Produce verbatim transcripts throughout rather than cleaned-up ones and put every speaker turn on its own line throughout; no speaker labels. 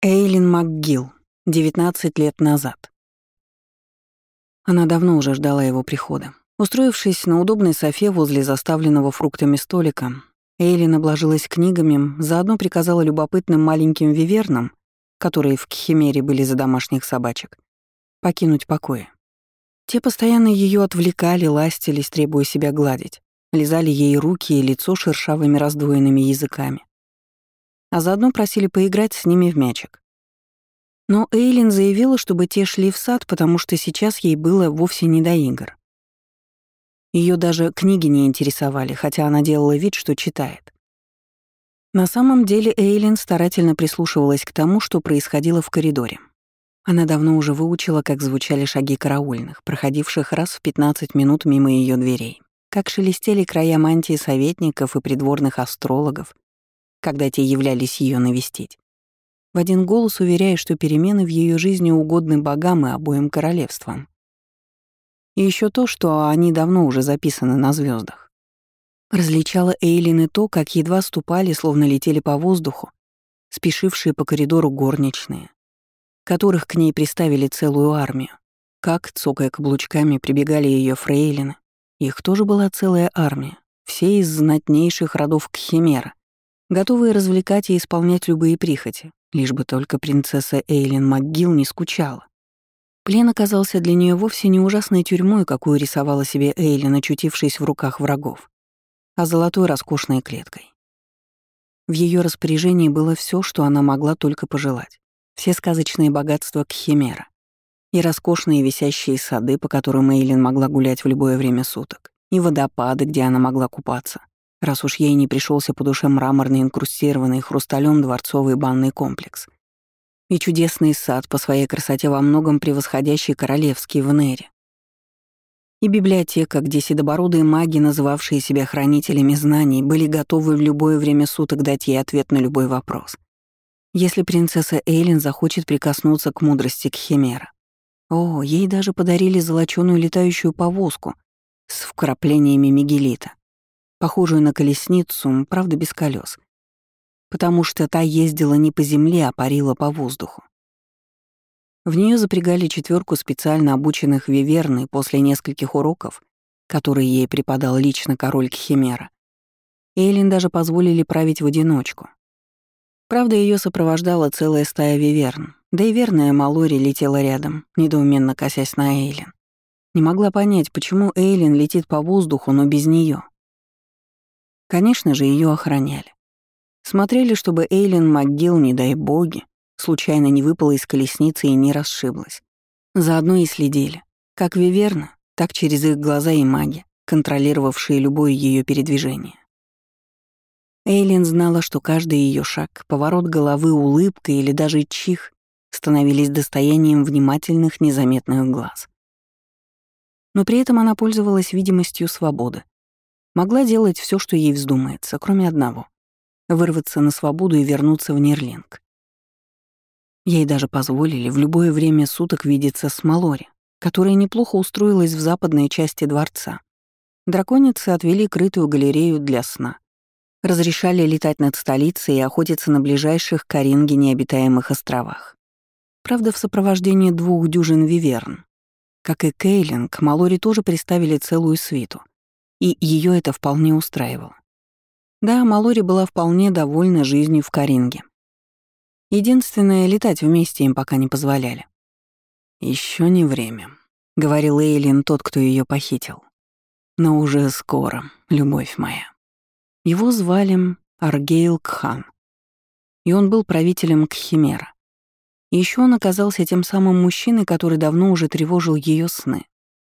Эйлин МакГилл, девятнадцать лет назад. Она давно уже ждала его прихода. Устроившись на удобной софе возле заставленного фруктами столика, Эйлин обложилась книгами, заодно приказала любопытным маленьким вивернам, которые в Кхимере были за домашних собачек, покинуть покои. Те постоянно ее отвлекали, ластились, требуя себя гладить, лизали ей руки и лицо шершавыми раздвоенными языками, а заодно просили поиграть с ними в мячик. Но Эйлин заявила, чтобы те шли в сад, потому что сейчас ей было вовсе не до игр. Ее даже книги не интересовали, хотя она делала вид, что читает. На самом деле Эйлин старательно прислушивалась к тому, что происходило в коридоре. Она давно уже выучила, как звучали шаги караульных, проходивших раз в пятнадцать минут мимо ее дверей, как шелестели края мантии советников и придворных астрологов, когда те являлись ее навестить, в один голос уверяя, что перемены в ее жизни угодны богам и обоим королевствам. И еще то, что они давно уже записаны на звездах. Различала Эйлин и то, как едва ступали, словно летели по воздуху, спешившие по коридору горничные, которых к ней приставили целую армию, как, цокая каблучками, прибегали ее фрейлины. Их тоже была целая армия, все из знатнейших родов Кхимера, готовые развлекать и исполнять любые прихоти, лишь бы только принцесса Эйлин МакГилл не скучала. Плен оказался для нее вовсе не ужасной тюрьмой, какую рисовала себе Эйлин, очутившись в руках врагов, а золотой роскошной клеткой. В ее распоряжении было все, что она могла только пожелать. Все сказочные богатства Кхимера и роскошные висящие сады, по которым Эйлин могла гулять в любое время суток, и водопады, где она могла купаться, раз уж ей не пришелся по душе мраморный инкрустированный хрусталем дворцовый банный комплекс, и чудесный сад, по своей красоте во многом превосходящий королевский в Нере, и библиотека, где седобородые маги, называвшие себя хранителями знаний, были готовы в любое время суток дать ей ответ на любой вопрос, если принцесса Эйлин захочет прикоснуться к мудрости Кхимера. О, ей даже подарили золочёную летающую повозку с вкраплениями мигелита, похожую на колесницу, правда без колес, потому что та ездила не по земле, а парила по воздуху. В нее запрягали четверку специально обученных виверн, и после нескольких уроков, которые ей преподал лично король Кхимера, Эйлин даже позволили править в одиночку. Правда, ее сопровождала целая стая виверн, да и верная Малори летела рядом, недоуменно косясь на Эйлин. Не могла понять, почему Эйлин летит по воздуху, но без нее. Конечно же, ее охраняли. Смотрели, чтобы Эйлин МакГилл, не дай боги, случайно не выпала из колесницы и не расшиблась. Заодно и следили, как виверны, так через их глаза и маги, контролировавшие любое ее передвижение. Эйлин знала, что каждый ее шаг, поворот головы, улыбка или даже чих становились достоянием внимательных, незаметных глаз. Но при этом она пользовалась видимостью свободы. Могла делать все, что ей вздумается, кроме одного — вырваться на свободу и вернуться в Нерлинг. Ей даже позволили в любое время суток видеться с Малори, которая неплохо устроилась в западной части дворца. Драконицы отвели крытую галерею для сна. Разрешали летать над столицей и охотиться на ближайших к Оринге необитаемых островах. Правда, в сопровождении двух дюжин виверн. Как и Кейлин, к Малори тоже приставили целую свиту, и ее это вполне устраивало. Да, Малори была вполне довольна жизнью в Коринге. Единственное, летать вместе им пока не позволяли. Еще не время», — говорил Эйлин, тот, кто ее похитил. «Но уже скоро, любовь моя». Его звали Аргейл Кхан, и он был правителем Кхимера. И еще он оказался тем самым мужчиной, который давно уже тревожил ее сны.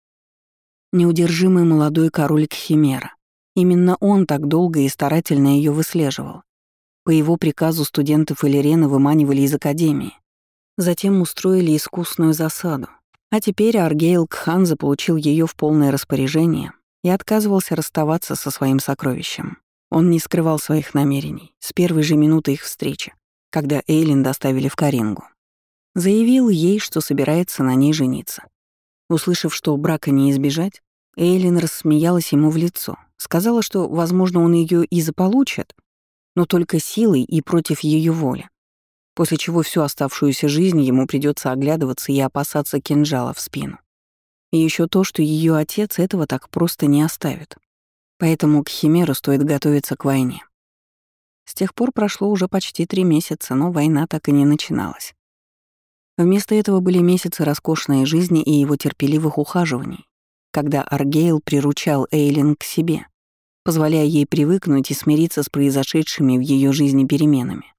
Неудержимый молодой король Кхимера. Именно он так долго и старательно ее выслеживал. По его приказу студентов Элирена выманивали из академии. Затем устроили искусную засаду. А теперь Аргейл Кхан заполучил ее в полное распоряжение и отказывался расставаться со своим сокровищем. Он не скрывал своих намерений с первой же минуты их встречи, когда Эйлин доставили в Корингу. Заявил ей, что собирается на ней жениться. Услышав, что брака не избежать, Эйлин рассмеялась ему в лицо, сказала, что, возможно, он ее и заполучит, но только силой и против ее воли. после чего всю оставшуюся жизнь ему придется оглядываться и опасаться кинжала в спину. И еще то, что ее отец этого так просто не оставит. Поэтому к Химеру стоит готовиться к войне. С тех пор прошло уже почти три месяца, но война так и не начиналась. Вместо этого были месяцы роскошной жизни и его терпеливых ухаживаний, когда Аргейл приручал Эйлин к себе, позволяя ей привыкнуть и смириться с произошедшими в ее жизни переменами.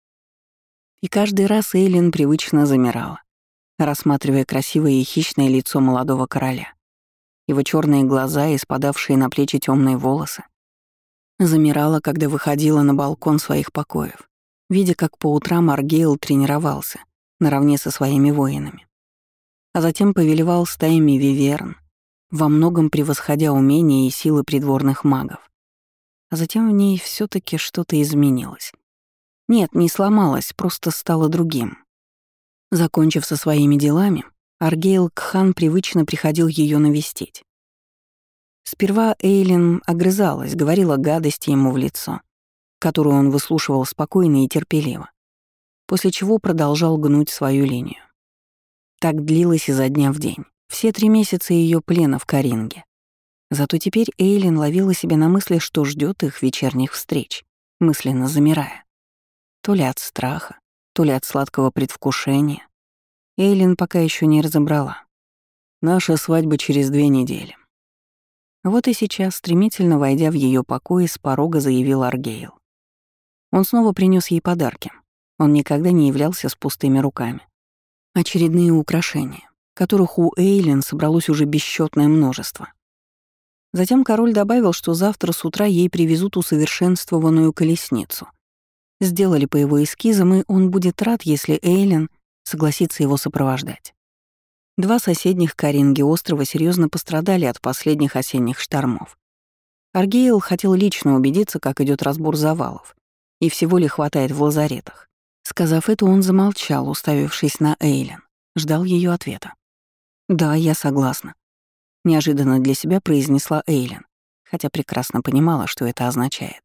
И каждый раз Эйлин привычно замирала, рассматривая красивое и хищное лицо молодого короля, его черные глаза и спадавшие на плечи темные волосы. Замирала, когда выходила на балкон своих покоев, видя, как по утрам Аргейл тренировался наравне со своими воинами, а затем повелевал стаями виверн, во многом превосходя умения и силы придворных магов. А затем в ней все таки что-то изменилось. Нет, не сломалось, просто стало другим. Закончив со своими делами, Аргейл Кхан привычно приходил ее навестить. Сперва Эйлин огрызалась, говорила гадости ему в лицо, которую он выслушивал спокойно и терпеливо, после чего продолжал гнуть свою линию. Так длилось изо дня в день, все три месяца ее плена в Каринге. Зато теперь Эйлин ловила себя на мысли, что ждет их вечерних встреч, мысленно замирая. То ли от страха, то ли от сладкого предвкушения. Эйлин пока еще не разобрала. Наша свадьба через две недели. Вот и сейчас, стремительно войдя в ее покой, с порога заявил Аргейл. Он снова принес ей подарки. Он никогда не являлся с пустыми руками. Очередные украшения, которых у Эйлин собралось уже бесчетное множество. Затем король добавил, что завтра с утра ей привезут усовершенствованную колесницу. Сделали по его эскизам, и он будет рад, если Эйлин согласится его сопровождать. Два соседних Каринги острова серьезно пострадали от последних осенних штормов. Аргейл хотел лично убедиться, как идет разбор завалов, и всего ли хватает в лазаретах. Сказав это, он замолчал, уставившись на Эйлин, ждал ее ответа. «Да, я согласна», — неожиданно для себя произнесла Эйлин, хотя прекрасно понимала, что это означает.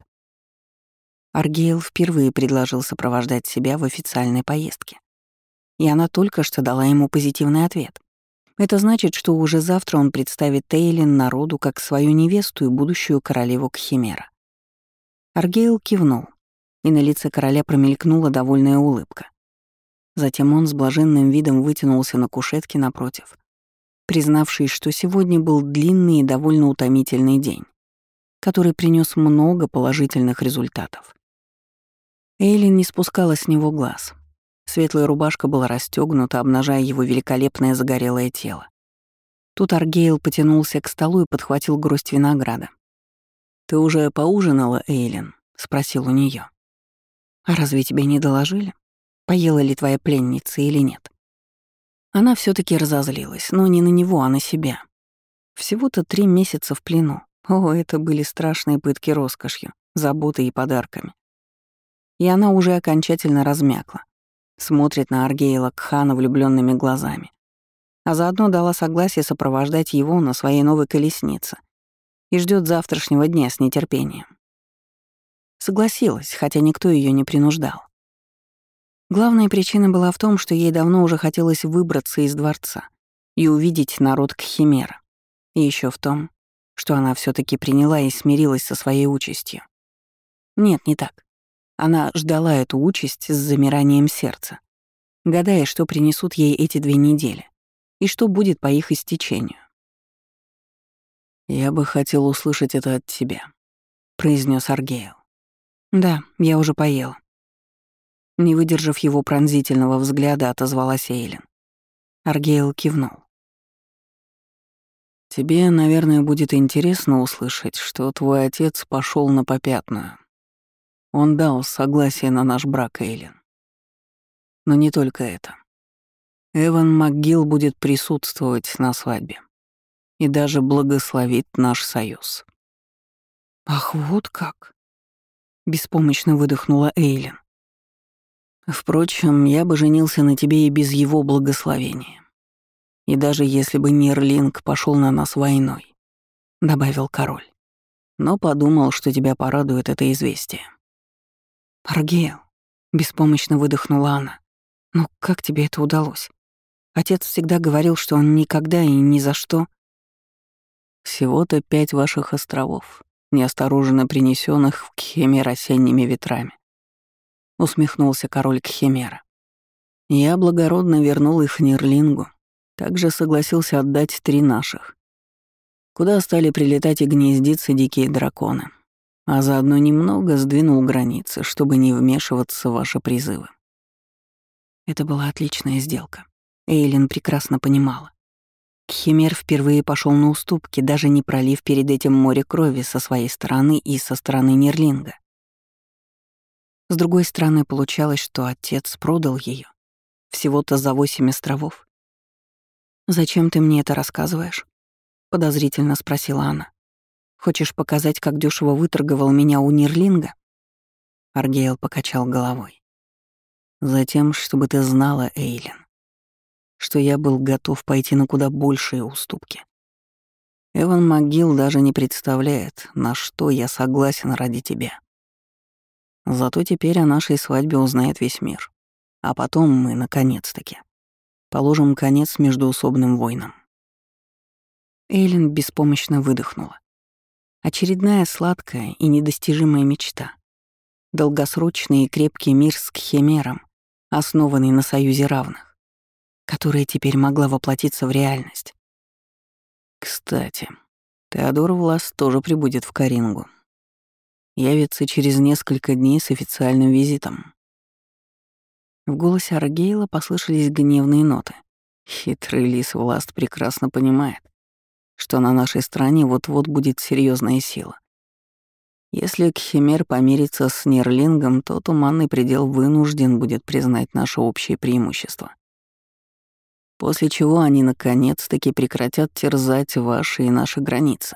Аргейл впервые предложил сопровождать себя в официальной поездке. И она только что дала ему позитивный ответ. Это значит, что уже завтра он представит Эйлин народу как свою невесту и будущую королеву Кхимера. Аргейл кивнул, и на лице короля промелькнула довольная улыбка. Затем он с блаженным видом вытянулся на кушетке напротив, признавшись, что сегодня был длинный и довольно утомительный день, который принес много положительных результатов. Эйлин не спускала с него глаз. Светлая рубашка была расстёгнута, обнажая его великолепное загорелое тело. Тут Аргейл потянулся к столу и подхватил гроздь винограда. «Ты уже поужинала, Эйлин?» — спросил у неё. «А разве тебе не доложили? Поела ли твоя пленница или нет?» Она всё таки разозлилась, но не на него, а на себя. Всего-то три месяца в плену. О, это были страшные пытки роскошью, заботой и подарками. И она уже окончательно размякла. Смотрит на Аргейла Кхана влюбленными глазами, а заодно дала согласие сопровождать его на своей новой колеснице и ждет завтрашнего дня с нетерпением. Согласилась, хотя никто ее не принуждал. Главная причина была в том, что ей давно уже хотелось выбраться из дворца и увидеть народ Кхимера, и еще в том, что она все таки приняла и смирилась со своей участью. Нет, не так. Она ждала эту участь с замиранием сердца, гадая, что принесут ей эти две недели и что будет по их истечению. «Я бы хотел услышать это от тебя», — произнес Аргейл. «Да, я уже поела». Не выдержав его пронзительного взгляда, отозвалась Эйлин. Аргейл кивнул. «Тебе, наверное, будет интересно услышать, что твой отец пошел на попятную. Он дал согласие на наш брак, Эйлин. Но не только это. Эван МакГилл будет присутствовать на свадьбе и даже благословит наш союз». «Ах, вот как!» — беспомощно выдохнула Эйлин. «Впрочем, я бы женился на тебе и без его благословения. И даже если бы Нирлинг пошел на нас войной», — добавил король. «Но подумал, что тебя порадует это известие». «Аргейл, Беспомощно выдохнула она. «Ну как тебе это удалось? Отец всегда говорил, что он никогда и ни за что...»
«Всего-то пять ваших островов, неосторожно принесенных в Кхемер осенними ветрами», — усмехнулся король Кхемера. «Я благородно вернул их Нирлингу, также согласился отдать три наших, куда стали прилетать и гнездиться дикие драконы, а заодно немного сдвинул границы, чтобы не вмешиваться в ваши призывы».
Это была отличная сделка. Эйлин прекрасно понимала. Кхемер впервые пошел на уступки, даже не пролив перед этим море крови со своей стороны и со стороны Нирлинга. С другой стороны, получалось, что отец продал ее всего-то за восемь островов. «Зачем ты мне это рассказываешь?» — подозрительно спросила она. «Хочешь показать, как дешево выторговал меня у Нирлинга?» Аргейл покачал головой.
«Затем, чтобы ты знала, Эйлин, что я был готов пойти на куда большие уступки. Эван МcGill даже не представляет, на что я согласен ради тебя. Зато теперь о нашей свадьбе узнает весь мир. А потом мы, наконец-таки, положим конец междоусобным войнам».
Эйлин беспомощно выдохнула. Очередная сладкая и недостижимая мечта. Долгосрочный и крепкий мир с Кхемером, основанный на союзе равных, которая теперь могла воплотиться в реальность.
«Кстати, Теодор Влас тоже прибудет в Карингу. Явится через несколько дней с официальным визитом».
В голосе Аргейла послышались гневные ноты.
Хитрый лис Власт прекрасно понимает, что на нашей стороне вот-вот будет серьезная сила. Если Кхемер помирится с Нирлингом, то Туманный предел вынужден будет признать наше общее преимущество. После чего они наконец-таки прекратят терзать ваши и наши границы.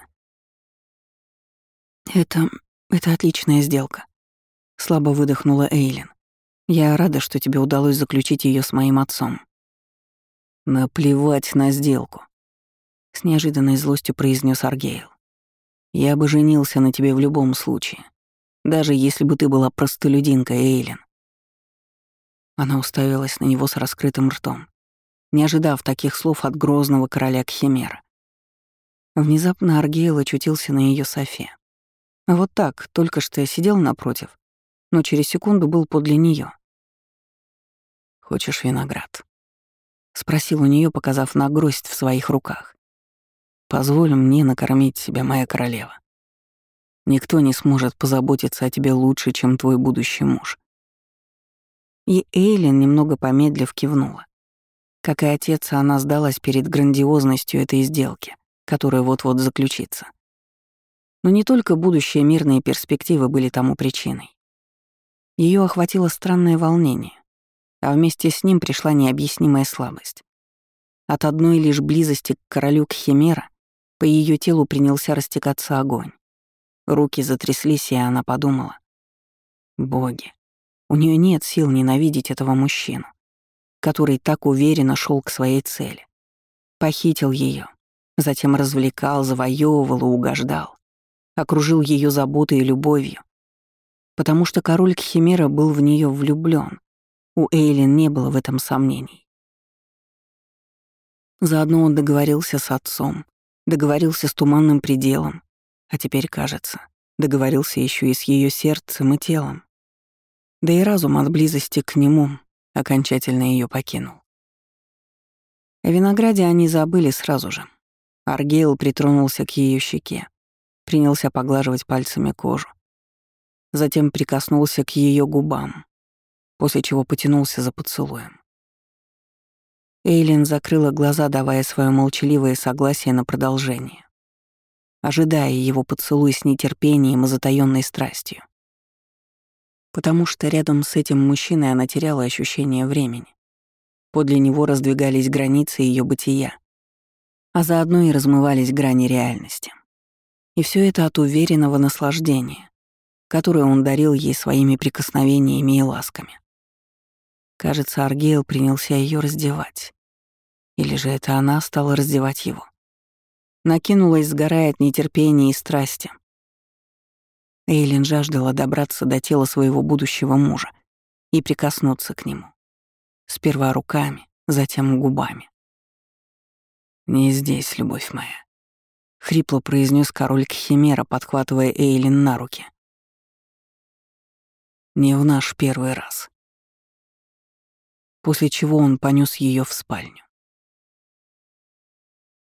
«Это... это отличная сделка», — слабо выдохнула Эйлин. «Я рада, что тебе удалось заключить ее с моим отцом».
«Наплевать на сделку», — с неожиданной злостью произнес Аргейл. «Я бы женился на тебе в любом случае, даже если бы ты была простолюдинкой, Эйлин».
Она уставилась на него с раскрытым ртом, не ожидав таких слов от грозного короля Кхемера. Внезапно Аргейл очутился на ее софе. Вот так, только что я сидел напротив, но через секунду был подле нее.
«Хочешь виноград?»
— спросил у нее, показав на гроздь в своих руках.
«Позволь мне накормить тебя, моя королева. Никто не сможет позаботиться о тебе лучше, чем твой будущий муж».
И Эйлин, немного помедлив, кивнула. Как и отец, она сдалась перед грандиозностью этой сделки, которая вот-вот заключится. Но не только будущие мирные перспективы были тому причиной. Ее охватило странное волнение, а вместе с ним пришла необъяснимая слабость. От одной лишь близости к королю Кхемера по ее телу принялся растекаться огонь. Руки затряслись, и она подумала: боги, у нее нет сил ненавидеть этого мужчину, который так уверенно шел к своей цели. Похитил ее, затем развлекал, завоевывал и угождал, окружил ее заботой и любовью. Потому что король Кхемера был в нее влюблен. У Эйлин не было в этом сомнений. Заодно он договорился с отцом, договорился с Туманным пределом, а теперь, кажется, договорился еще и с ее сердцем и телом. Да и разум от близости к нему окончательно ее покинул. О винограде они забыли сразу же. Аргейл притронулся к ее щеке, принялся поглаживать пальцами кожу. Затем прикоснулся к ее губам, после чего потянулся за поцелуем. Эйлин закрыла глаза, давая свое молчаливое согласие на продолжение, ожидая его поцелуй с нетерпением и затаённой страстью. Потому что рядом с этим мужчиной она теряла ощущение времени. Подле него раздвигались границы ее бытия, а заодно и размывались грани реальности. И все это от уверенного наслаждения, которое он дарил ей своими прикосновениями и ласками. Кажется, Аргейл принялся ее раздевать. Или же это она стала раздевать его. Накинулась, сгорая от нетерпения и страсти. Эйлин жаждала добраться до тела своего будущего мужа и прикоснуться к нему. Сперва руками, затем губами.
«Не здесь, любовь моя», — хрипло произнес король Кхимера, подхватывая Эйлин на руки. «Не в наш первый раз». После чего он понёс её в спальню.